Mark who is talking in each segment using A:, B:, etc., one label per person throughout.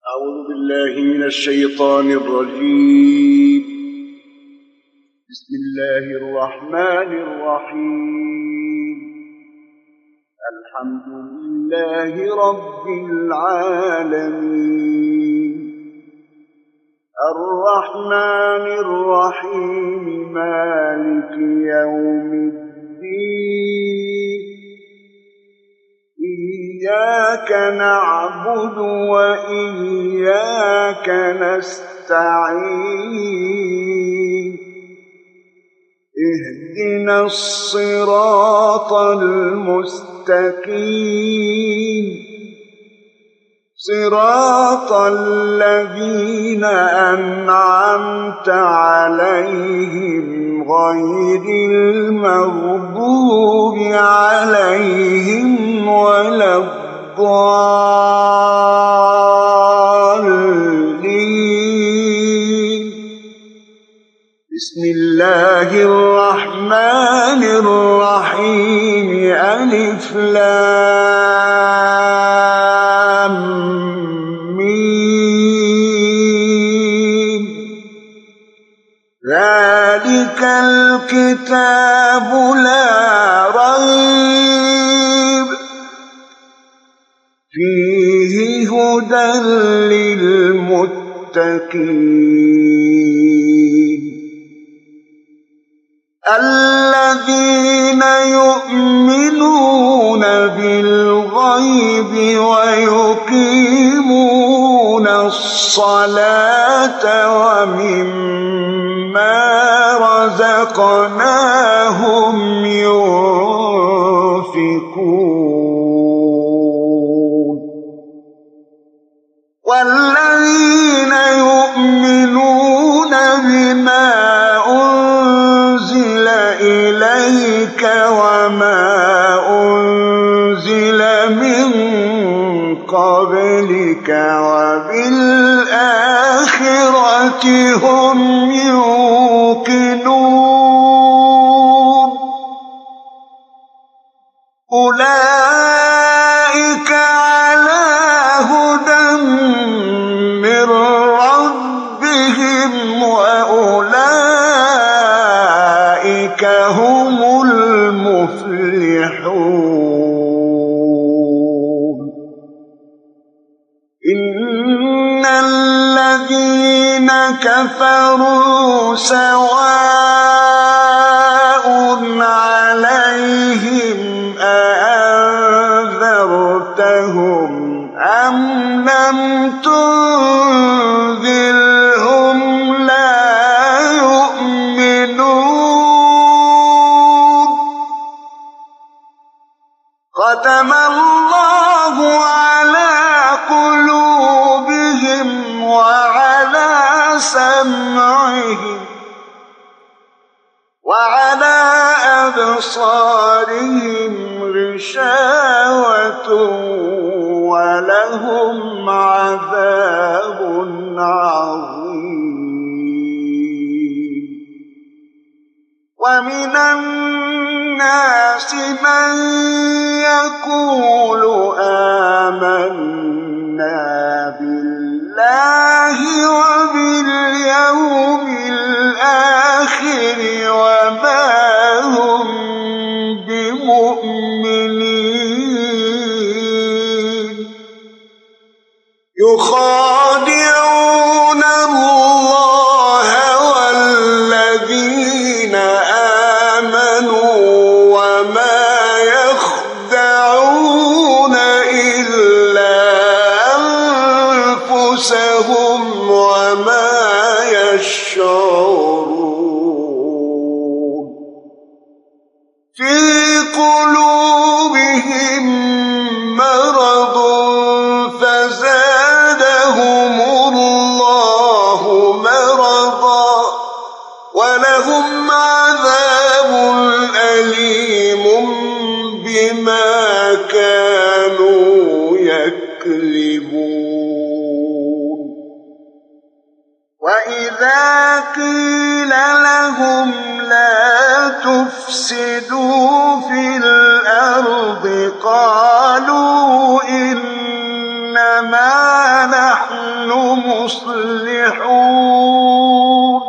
A: أعوذ بالله من الشيطان الرجيم. بسم الله الرحمن الرحيم. الحمد لله رب العالمين الرحمن الرحيم مالك يوم الدين إياك نعبد وإياك نستعين اهدنا الصراط المستقيم صراط الذين أنعمت عليهم غير المغضوب عليهم ولا الضالين. بسم الله الرحمن الرحيم ألف لام ميم ذلك الكتاب لا ريب فيه هدى للمتقين الذين يؤمنون بالغيب ويقيمون الصلاة ومما رزقناهم ينفقون والذين يؤمنون بما أنزل إليك وما أنزل من قبلك وبالآخرة هم يوقنون أولئك على هدى من ربهم وأولئك هم المفلحون. إن الذين كفروا سواء عليهم أأنذرتهم أم لم تنذرهم لا يؤمنون. ختم الله على قلوبهم وعلى سمعهم وعلى أبصارهم غشاوة ولهم عذاب عظيم. ومن الناس من يقول آمنا بالله وباليوم الآخر وما هم بمؤمنين يخادعون الله والذين آمنوا وما يخدعون إلا أنفسهم وما يشعرون. في قلوبهم مرض فزادهم الله مرضا ولهم عذاب أليم بما كانوا يكذبون. وإذا قيل لهم لا تفسدوا في الأرض قالوا إنما نحن مصلحون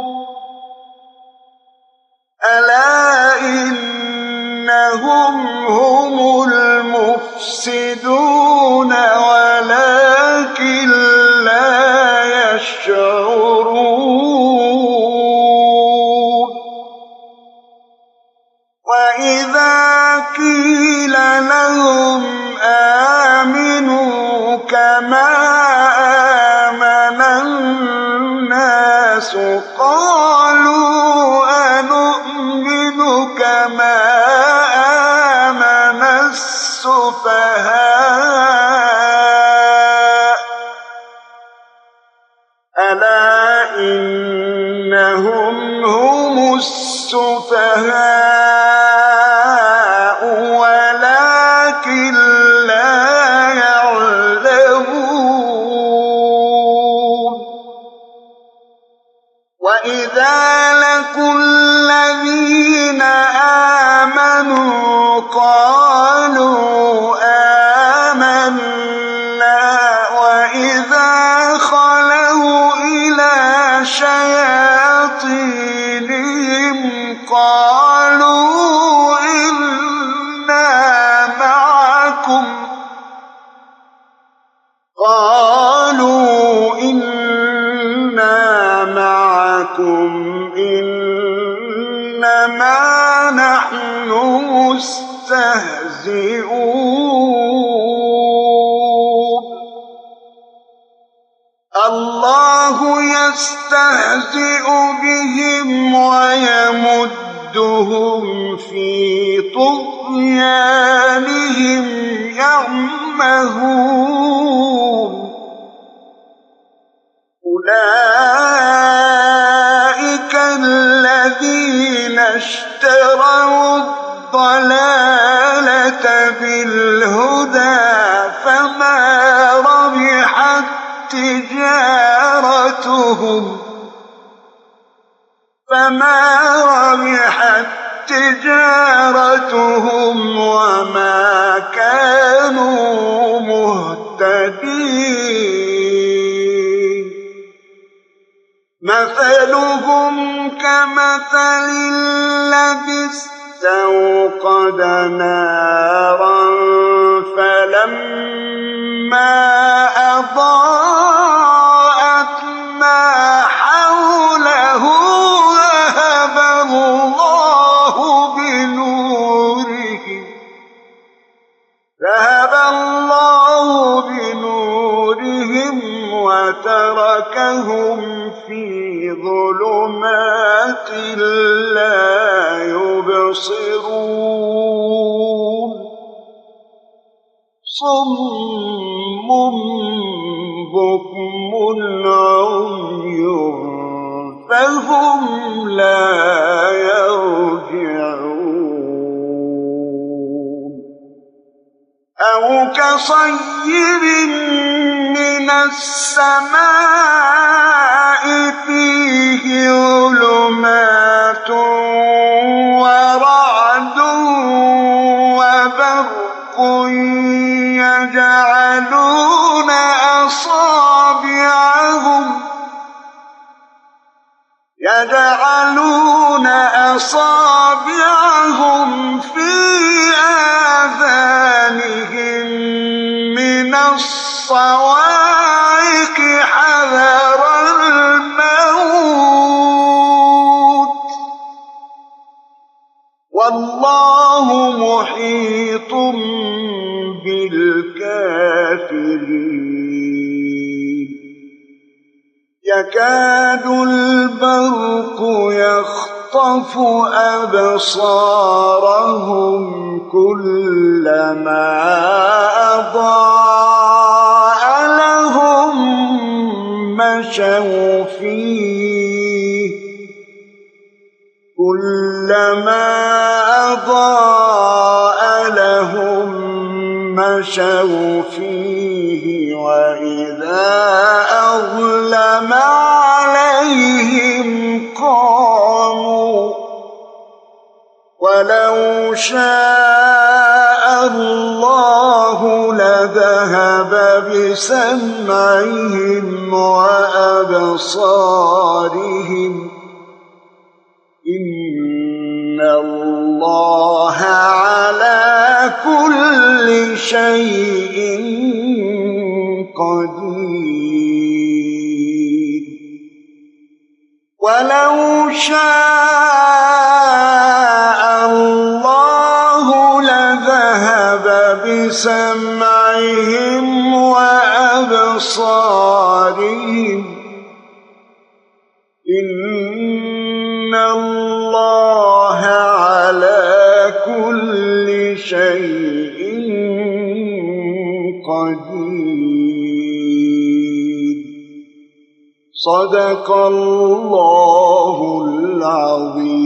A: ألا إنهم هم المفسدون ولكن لا يشعرون وإذا قيل لهم آمنوا كما آمن الناس قالوا أنؤمن كما آمن السفهاء ألا إنهم هم السفهاء ولكن لا يعلمون وإذا لقوا الذين آمنوا قالوا آمنا وإذا خلوا إلى شياطينهم قالوا إنا معكم إنما نحن مستهزئون الله يستهزئ بهم ويمدهم في طغيانهم يعمهون أولئك الذين اشتروا الضلالة بالهدى فما ربحت تجارتهم وما كانوا مهتدين مثلهم كمثل الذي استوقد نارا فلما أضاءت ما حوله ذهب الله بنورهم وتركهم في ظلمات لا يبصرون صم بكم عمي فهم لا يرجعون أو كصيب من السماء فيه ظلمات ورعد وبرق يجعلون أصابعهم في آذانهم من الصواعق حذر الموت والله محيط بالكافرين يكاد البرق يخطف أبصارهم كلما أضاء لهم مشوا فيه كلما أضاء لهم مشوا فيه وإذا أظلم عليهم قاموا ولو شاء الله لذهب بسمعهم وأبصارهم إن الله على كل شيء قدير ولو شاء الله لذهب بسمعهم وأبصارهم إن الله على كل شيء قدير صدق الله العظيم.